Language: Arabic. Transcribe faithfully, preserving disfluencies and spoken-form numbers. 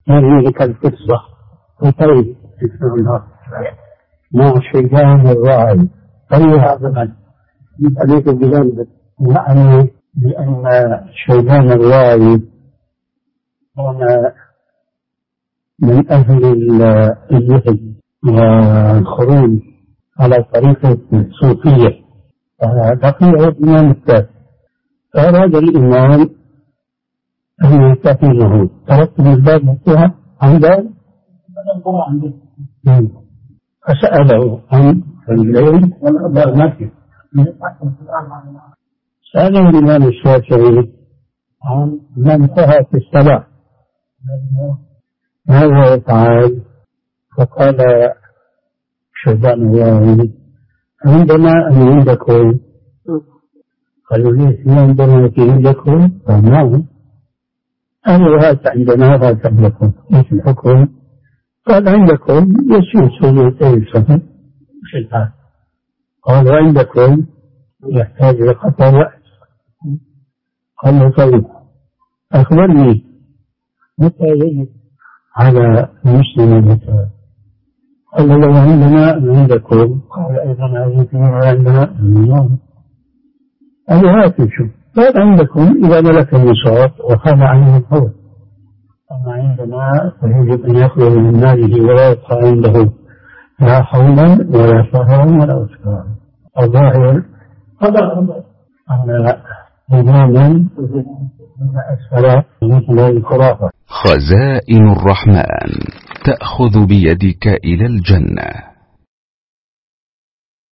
هذه القصة وطيب بسم الله مع شيطان الراعي. أي هذا عليك بذنب، يعني بأن شيطان الراعي كان من أهل الزهد والخروج على طريقة الصوفية، بقي الإمام الثالث. فأراد الإمام أن يستفيده، تركت الباب مفتوحا عن باب فسأله عن الليل والأبواب مكة. سأله الإمام الشافعي عن من انتهى في الصلاة ماذا يفعل؟ فقال شيطان الله عندنا أم عندكم؟ قالوا ليس عندنا في عندكم؟ فنعم. قالوا هات عندنا وهات عندكم، ايش الحكم؟ قال عندكم يسوس ويتيسر شيطان، قال عندكم يحتاج إلى قطع رأس. قال له طيب أخبرني متى يجب على المسلم متى؟ قال لو عندنا عندكم، قال أيضا عندنا اليوم. قال هاتوا شوف، قال عندكم إذا ملك النصاب وخان عنه الحول، أما عندنا فيجب أن يخرج من ماله ولا يبقى عنده لا حولا ولا شهرا ولا أسكارا. الظاهر أن إماما أسفل مثل الخرافة. خزائن الرحمن تأخذ بيدك إلى الجنة.